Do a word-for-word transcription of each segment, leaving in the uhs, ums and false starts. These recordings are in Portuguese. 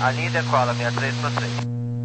A linha decola, sessenta e três para três.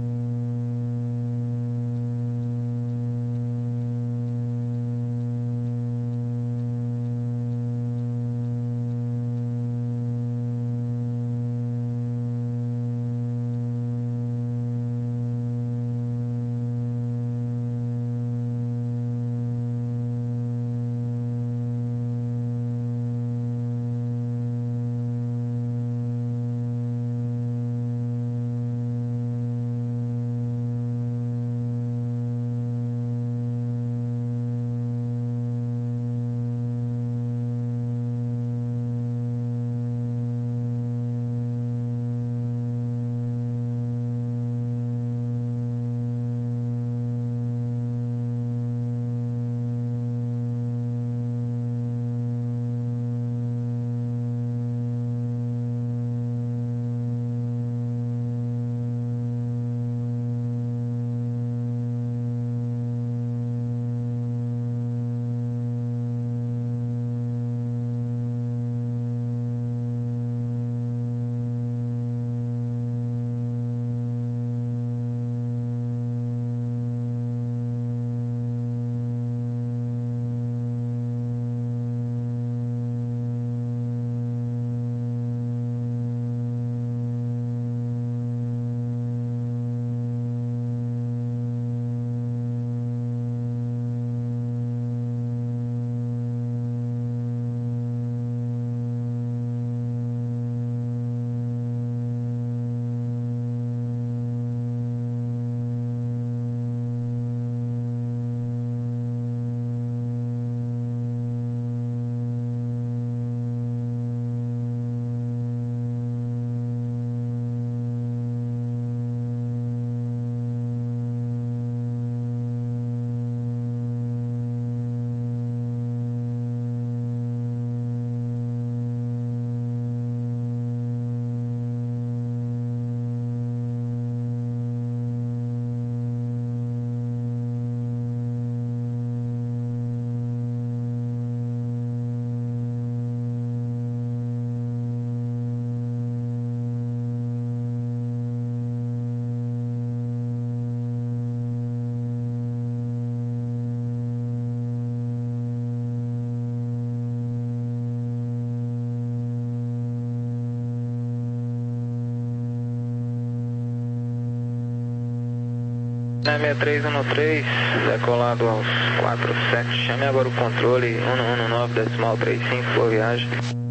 sessenta e três um três, decolado aos quatro sete, chame agora o controle um um nove decimal trinta e cinco, boa viagem.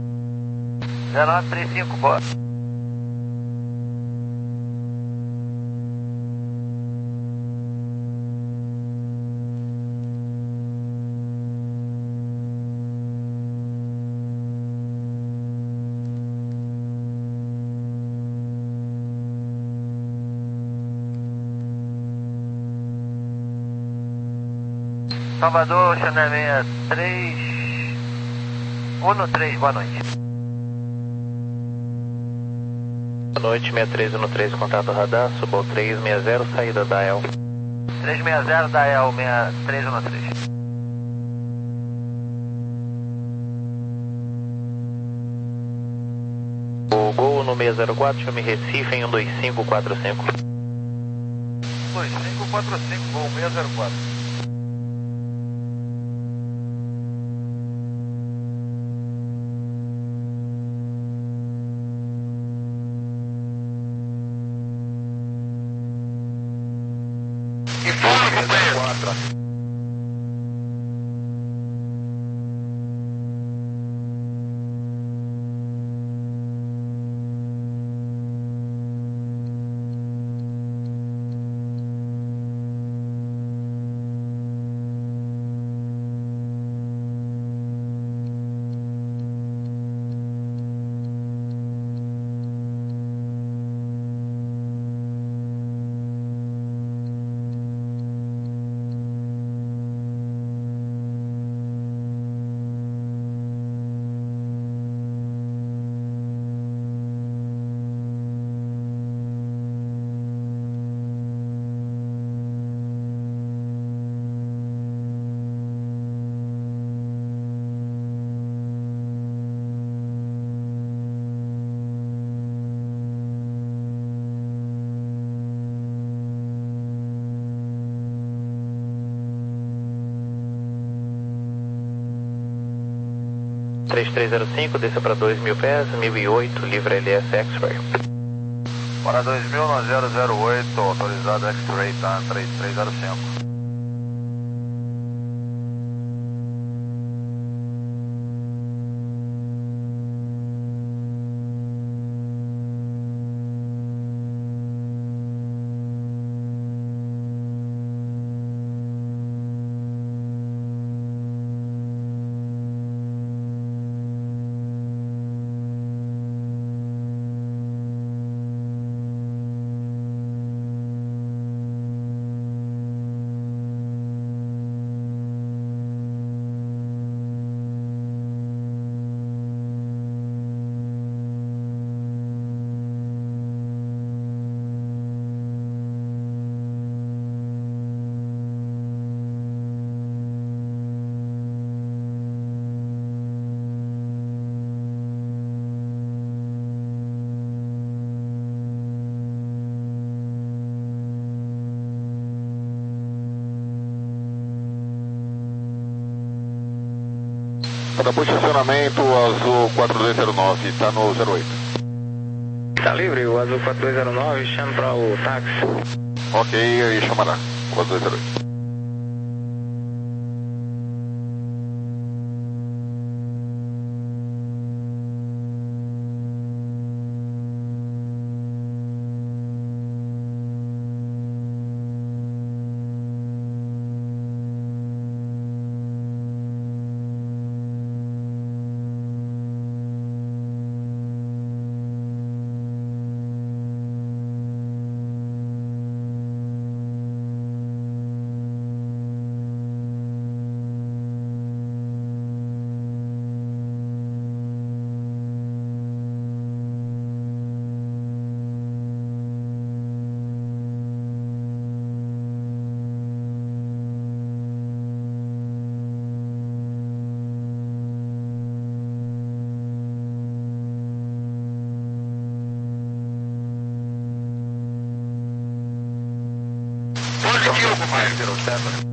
zero nove trinta e cinco, boa. Salvador, Chanel sessenta e três, um três, boa noite. Boa noite, sessenta e três um três, contato radar, subo três seis zero, saída da E L. três seis zero da E L, sessenta e três um três. O Gol no seis zero quatro, chame Recife em um dois cinco quatro cinco. dois cinco quatro cinco, Gol seis zero quatro. três três zero cinco, desça para dois mil pés, mil e oito, livre L S X-Ray. Para dois mil no zero zero oito, autorizado X-Ray, tá? três três zero cinco. Para posicionamento, Azul quatro dois zero nove, está no zero oito. Tá livre, o Azul quatro dois zero nove, chama para o táxi. Ok, aí chamará, quatro dois zero oito. Positivo, companheiro.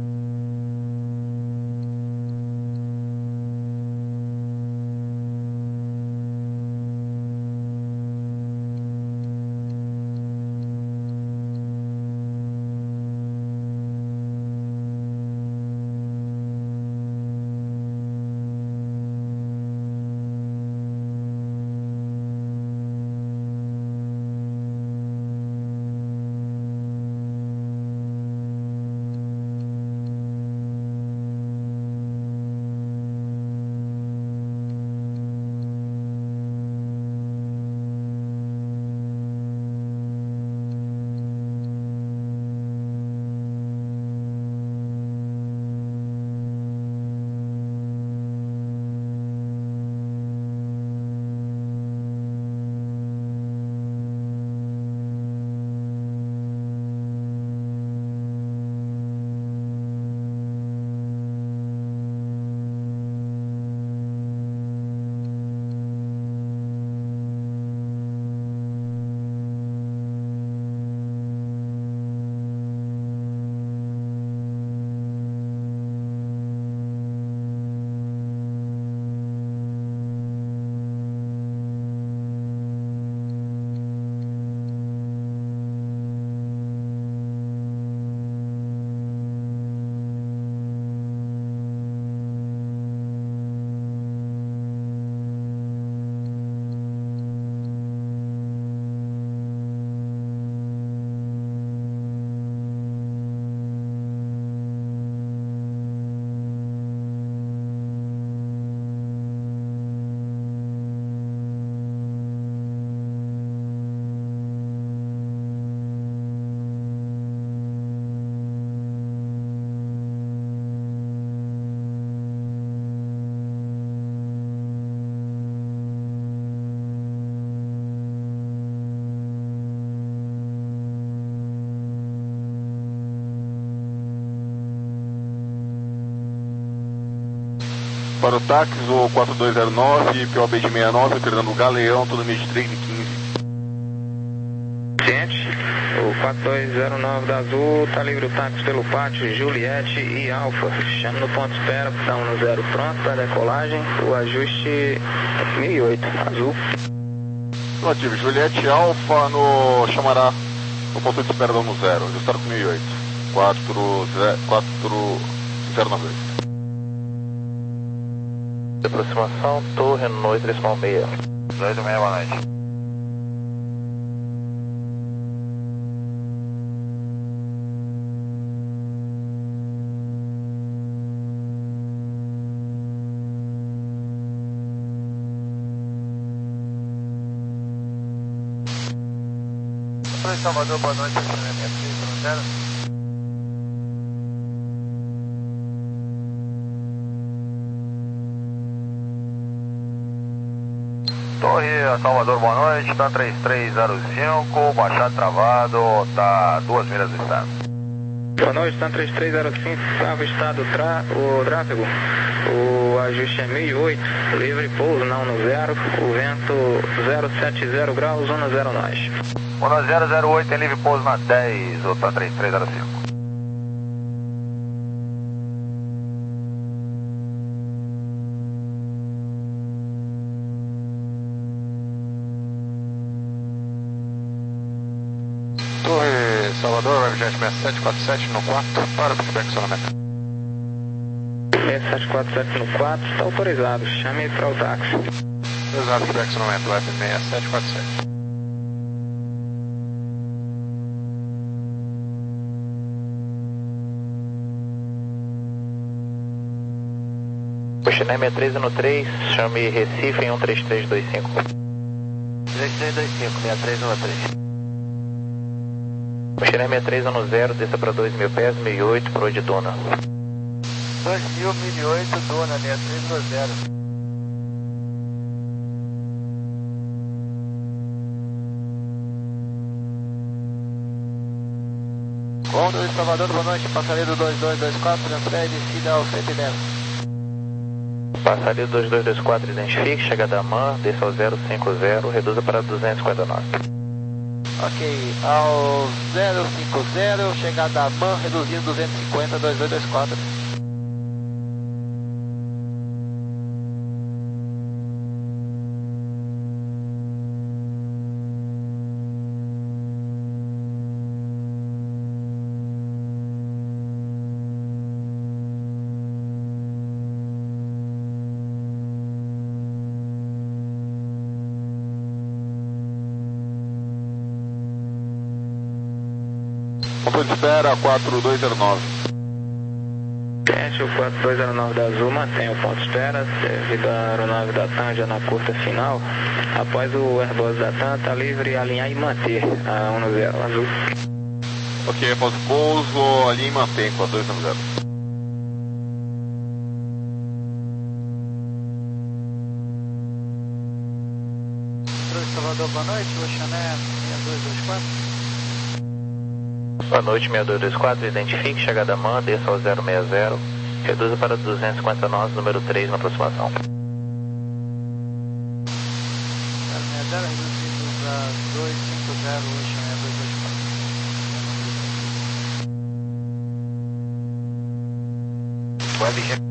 Para o táxi, o quatro dois zero nove, P O B de sessenta e nove, operando o Galeão, todo meio de três e quinze. Ciente. O quatro dois zero nove da Azul, tá livre o táxi pelo pátio, Juliette e Alfa. Chama no ponto de espera, tá um no zero pronto para decolagem. O ajuste mil e oito, Azul. Relativo, Juliette Alfa no chamará no ponto de espera do um zero, ajustado com mil e oito. quatro zero nove oito. Aproximação, Torre Noite Decimal seis. oito meia, boa noite. Oi, Salvador, boa noite, estacionamento três zero. Torre, Salvador, boa noite, tá três três zero cinco, baixado travado, tá duas milhas do estado. Boa noite, tá três três zero cinco, estava estado tra o tráfego, o ajuste é mil e oito, livre pouso, não no zero, o vento zero sete zero graus, um no zero nós. um no zero zero oito, em livre pouso na dez, ou tá três três zero cinco. Torre Salvador, vai vigente seis sete quatro sete no quatro, para o feedback acionamento. seis sete quatro sete no quatro, está autorizado, chame para o táxi. Autorizado, feedback acionamento, F seis sete quatro sete. Chennai três no três, chame Recife em um três três dois cinco. três três dois cinco, seis três um três. Chennai três no zero, desça para dois mil pés, mil e oito, pro de Dona. dois mil, mil e oito, Dona, seis três no zero. Condor de Salvador, boa noite, passageiro dois dois dois quatro, transfere descida ao cento e dez. Passageiro dois dois dois quatro, identifique, chegada a Man, desça ao zero cinco zero, reduza para duzentos e cinquenta e nove. Ok, ao zero cinco zero, chegada a Man, reduzindo duzentos e cinquenta, dois dois dois quatro. Ponto de espera quatro dois zero nove. Gente, o quatro dois zero nove da Azul mantém o ponto de espera, devido à aeronave da TAM já na curta final. Após o Airbus da TAM, está livre alinhar e manter a um no zero, Azul. Ok, após o pouso, alinha e mantém quatro dois zero zero. Salvador, boa noite, Oxané seis dois dois quatro. Boa noite, seis dois dois quatro, identifique, chegada a Man, desça ao zero seis zero, reduza para duzentos e cinquenta e nove, número três na aproximação. zero seis zero, reduzido para dois cinco zero, Oxané dois dois quatro. Web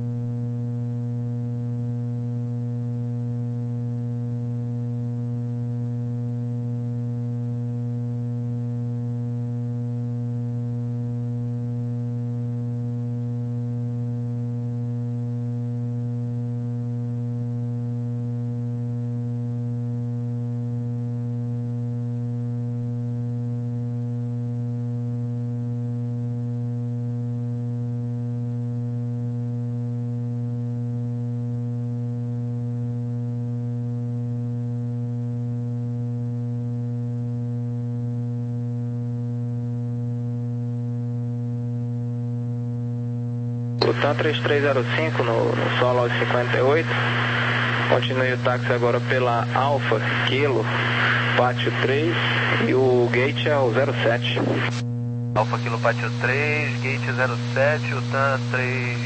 Lutan três três zero cinco no, no solo aos cinquenta e oito. Continue o táxi agora pela Alfa Kilo, Pátio três e o gate é o zero sete. Alfa Kilo Pátio três, gate zero sete, Lutan três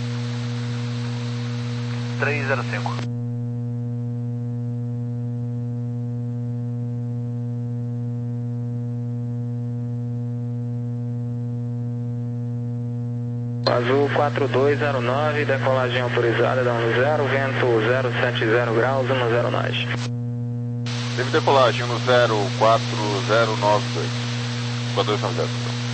três zero cinco. Azul quatro dois zero nove, decolagem autorizada da um zero, vento zero sete zero graus, um zero nós. Teve decolagem no zero quatro zero nove dois. quatro dois nove zero.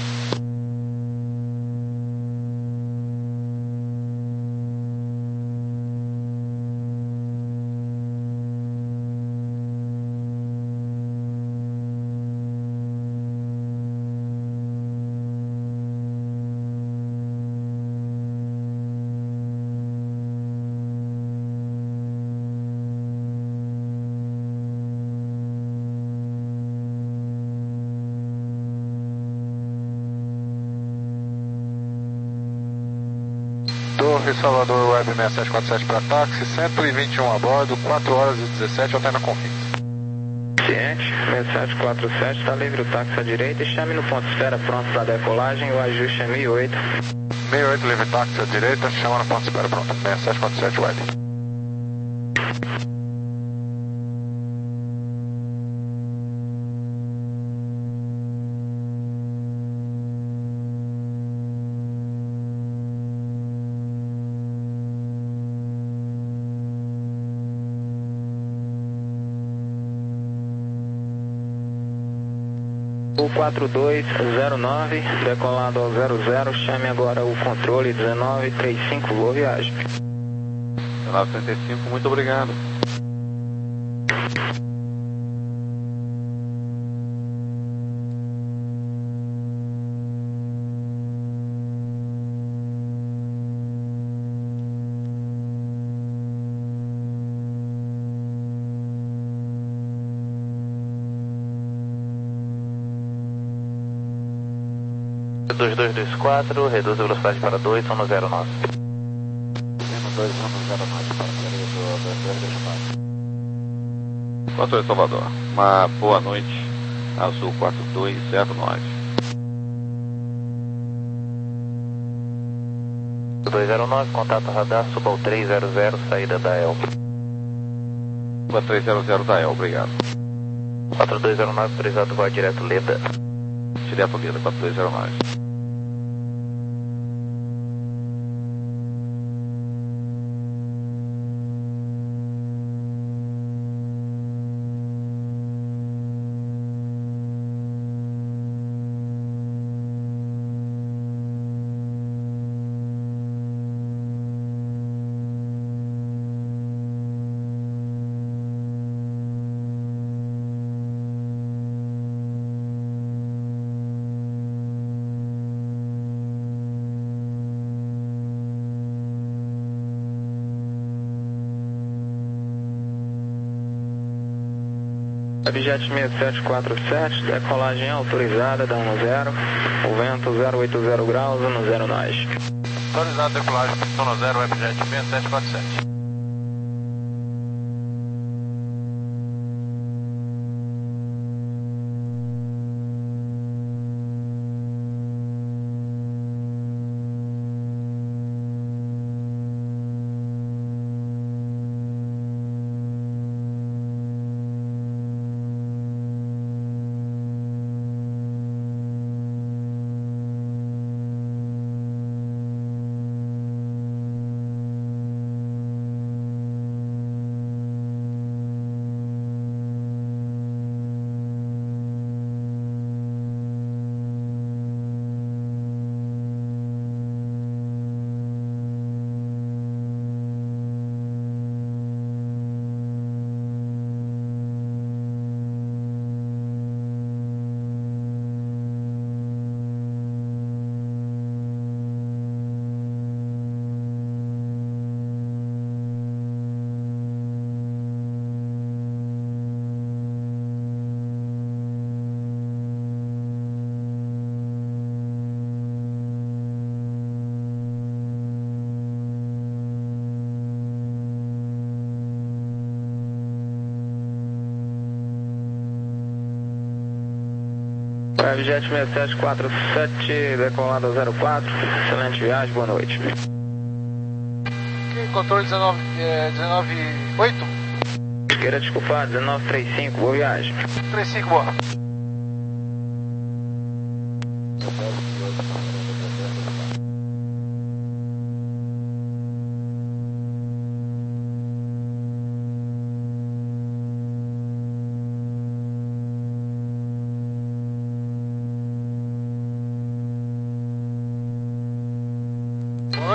Torre Salvador Web seis sete quatro sete para táxi, cento e vinte e um a bordo, quatro horas e dezessete, Alterna Confins. Ciente, seis sete quatro sete, está livre o táxi à direita e chame no ponto de espera pronto para decolagem, o ajuste é mil e oito. mil e oito, livre táxi à direita, chama no ponto de espera pronto, seis sete quatro sete Web. O quatro dois zero nove, decolado ao zero zero, chame agora o controle dezenove trinta e cinco, boa viagem. dezenove trinta e cinco, muito obrigado. dois dois dois quatro, reduz a velocidade para dois, um zero nove. dois um zero nove, parceria do dois dois dois quatro. Controle Salvador, uma boa noite, Azul quatro dois zero nove. dois zero nove, contato radar, suba ao três zero zero, saída da E L. Suba três zero zero da E L, obrigado. quatro dois zero nove, autorizado voar direto Leda. Direto Leda, quatro dois zero nove. Webjet seis sete quatro sete, decolagem autorizada da um zero, o vento zero oito zero graus, um zero nós. Autorizado decolagem pistão zero, Webjet seis sete quatro sete. Webjet seis sete quatro sete, decolado ao zero quatro, excelente viagem, boa noite. Okay, controle dezenove, é, dezenove oito. Queira desculpar, dezenove trinta e cinco, boa viagem. trinta e cinco, boa.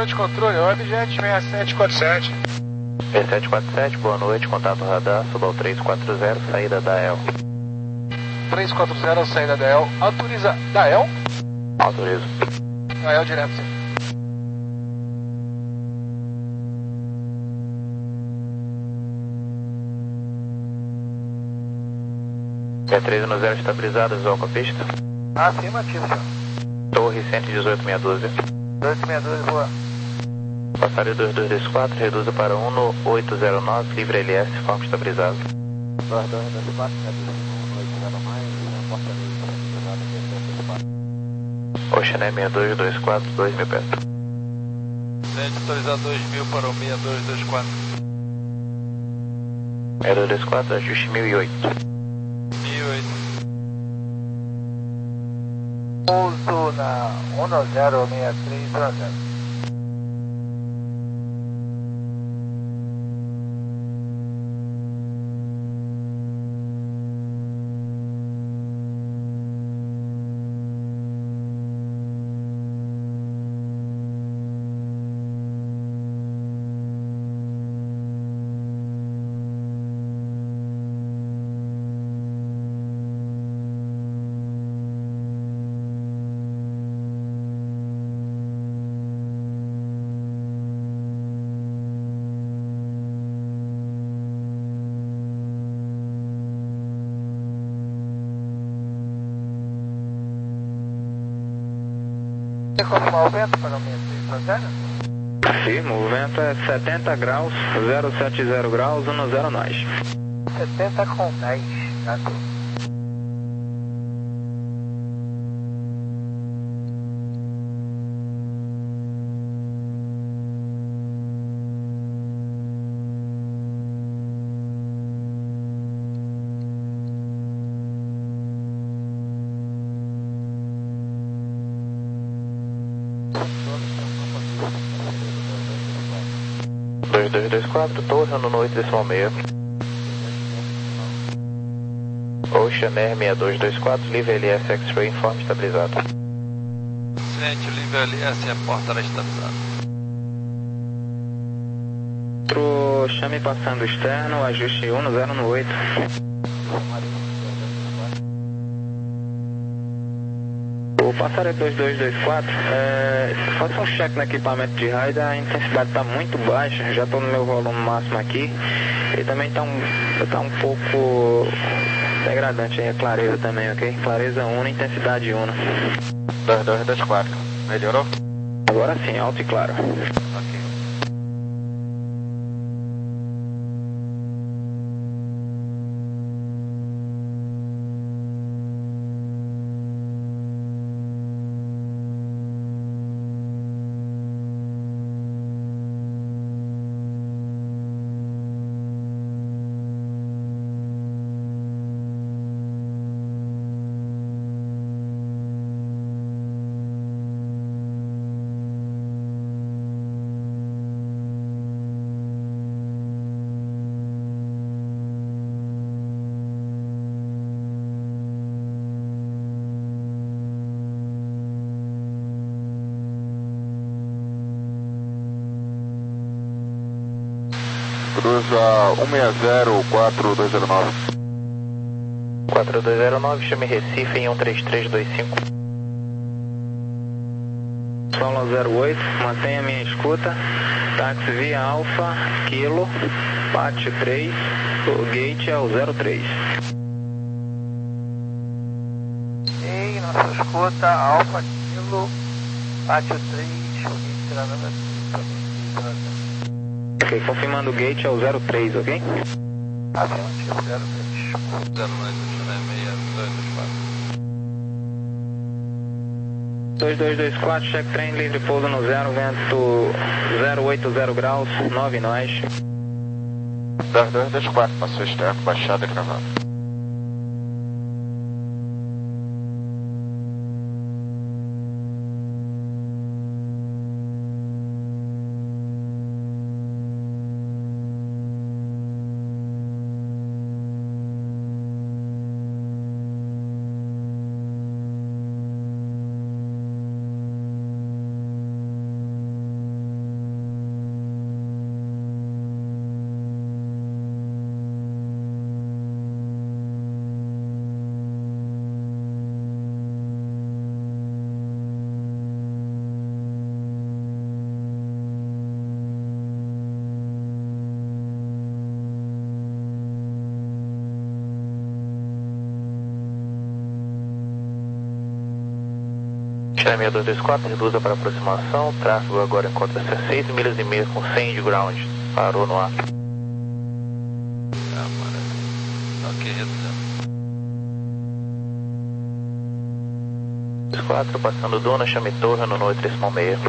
de controle, Webjet seis sete quatro sete. seis sete quatro sete, boa noite, contato radar, suba ao três quatro zero, saída da E L. três quatro zero, saída da E L. Autoriza da E L? Autorizo. Da E L direto, sim. P três no zero estabilizado, visual com a pista. Afirmativo, senhor. Torre cento e dezoito, meia dúzia. dois seis dois, boa. Passaria dois dois dois quatro, reduza para um no oito zero nove, livre L S, forma estabilizado. dois dois dois quatro, reduza um no oito zero mais, porta estabilizada, Oceané seis dois dois quatro, dois mil pés. Sente autorizado dois mil para o seis dois dois quatro. seis dois dois quatro, ajuste mil e oito. mil e oito. Pouso na um zero seis três zero. Você confirmar o vento para o seis três zero? Firmo, o vento é setenta graus, zero sete zero graus, um zero nós. setenta com dez, gato. dois dois dois quatro, torre no oito decimal seis. Ocean Air seis dois dois quatro, livre L S X-Ray, forma estabilizado. Sente livre L S, a porta era estabilizada. Pro chame passando externo, ajuste um zero no oito. O passarinho dois dois dois quatro, é, faça um check no equipamento de raio, a intensidade está muito baixa, já estou no meu volume máximo aqui, e também está um, tá um pouco degradante aí a clareza também, ok? Clareza um, intensidade um. dois dois dois quatro, melhorou? Agora sim, alto e claro. Ok. Cruza um seis zero quatro dois zero nove. quatro dois zero nove, chame Recife em um três três dois cinco. Solo zero oito, mantenha minha escuta. Táxi via Alfa, Kilo, Pátio três, o gate é o zero três. Ei, nossa escuta, Alfa, Kilo, Pátio três, o gate será número três. Ok, confirmando o gate é o zero três, ok? Afirmativo, zero três. zero mais Oceané seis dois dois quatro. dois dois dois quatro, check trem, livre pouso no zero, vento zero oito zero graus, nove nós. dois dois dois quatro, passou externo, baixada e gravada. China seis dois dois quatro, reduza para aproximação, tráfego agora encontra-se a seis milhas e meia com cem de ground, parou no ar. Ah, maravilha. Ok, reduzindo. quatro, passando Duna, chame torre no noite três seis seis.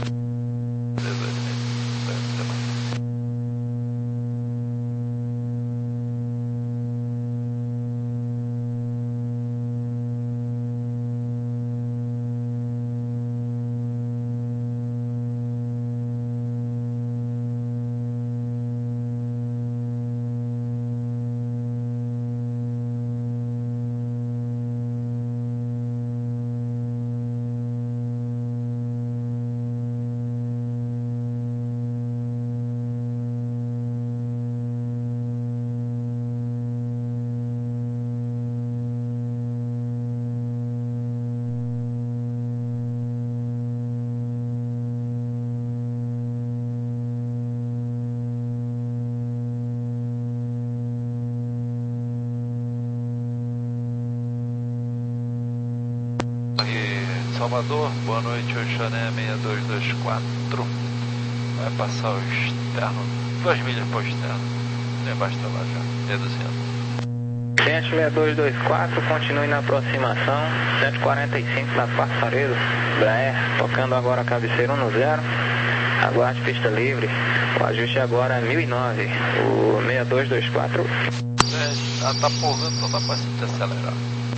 Salvador, boa noite, o Chané seis dois dois quatro, vai passar o externo, duas milhas para o externo, tem basta lá já, reduzindo. Cliente seis dois dois quatro, continue na aproximação, cento e quarenta e cinco na Passaredo, Braer, tocando agora a cabeceira um no zero, aguarde pista livre, o ajuste agora é mil e nove, o seis dois dois quatro. É, ela tá pousando, então dá para se acelerar.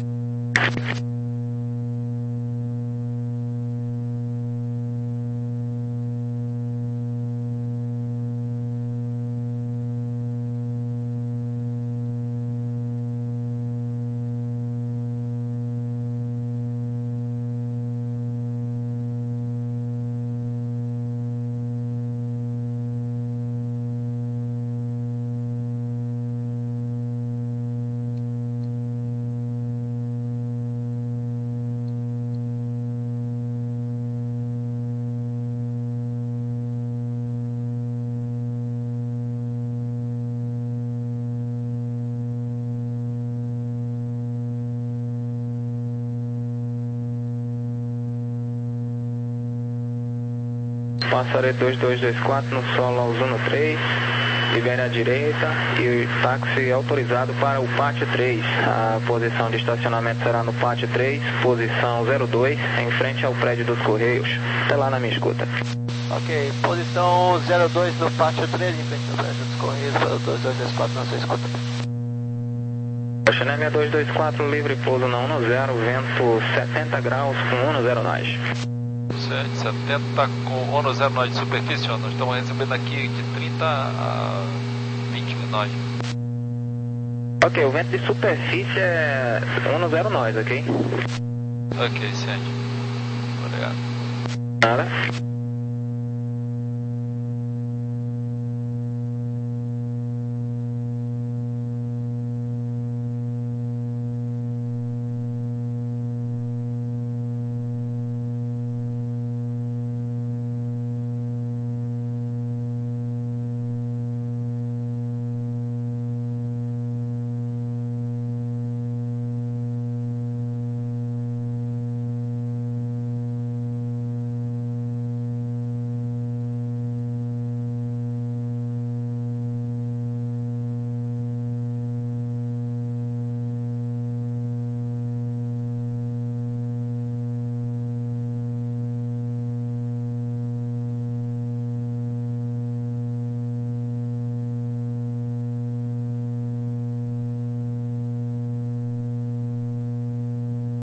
Passaredo dois dois dois quatro no solo ao Zuno três, libere à direita e o táxi autorizado para o pátio três. A posição de estacionamento será no pátio três, posição zero dois, em frente ao prédio dos Correios. Até lá na minha escuta. Ok, posição zero dois no pátio três, em frente ao prédio dos Correios, zero dois dois dois quatro na sua escuta. Chané seis dois dois quatro, livre pouso na um no zero, vento setenta graus com um no zero nós. setenta com um no zero nós de superfície, ó, nós estamos recebendo aqui de trinta a vinte nós. Ok, o vento de superfície é um no zero nós, ok? Ok, ciente. Obrigado. Nada.